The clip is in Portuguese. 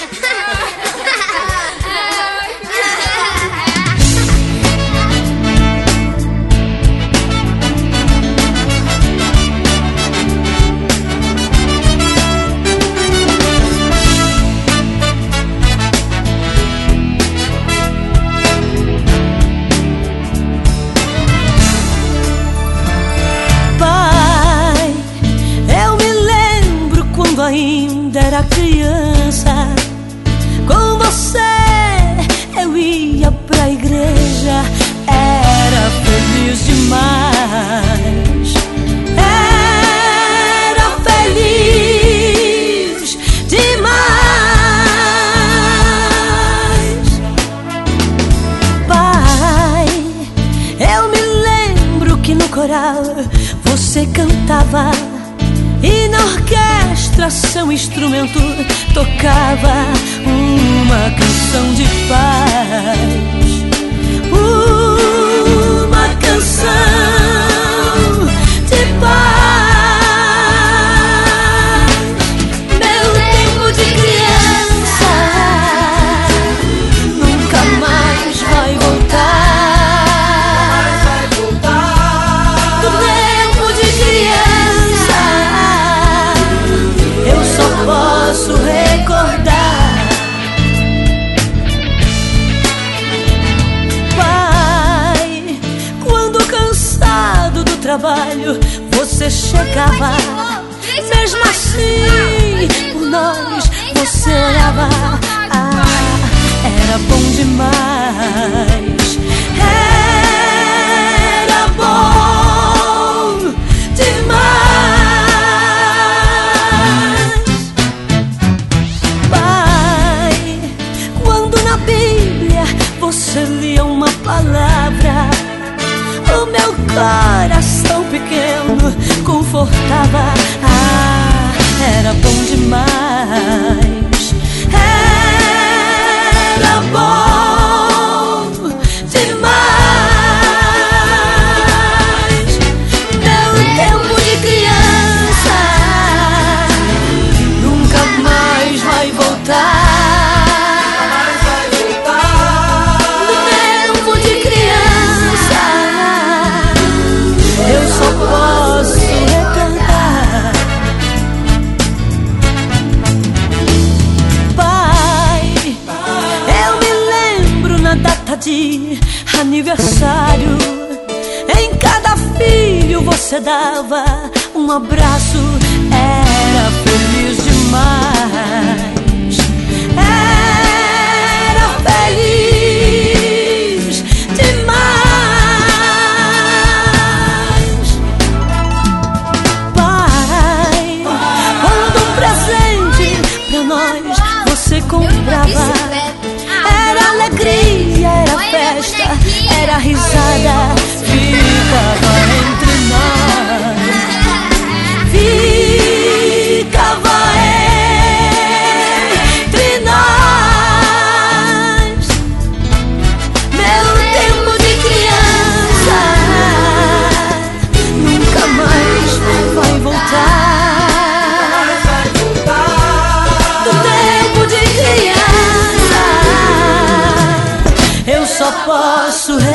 Ainda era criança, com você eu ia pra igreja, era feliz demais, era feliz demais. Pai, eu me lembro que no coral você cantava e na orquestra seu instrumento tocava uma canção de paz, uma canção de paz. Meu tempo de criança nunca mais vai voltar. Do tempo de criança eu só posso recordar. Pai, quando cansado do trabalho você chegava, mesmo assim por nós você orava. Ah, era bom demais, era bom demais. Você lia uma palavra, o meu coração pequeno confortava. Ah, era bom demais, era bom demais. Meu tempo de criança nunca mais vai voltar. De aniversário, em cada filho você dava um abraço, era feliz demais, era feliz demais. Pai, quando um presente pra nós você comprava, era alegria, era festa, era risada, ficava entre nós, ficava entre nós. Meu tempo de criança nunca mais vai voltar. Do tempo de criança eu só posso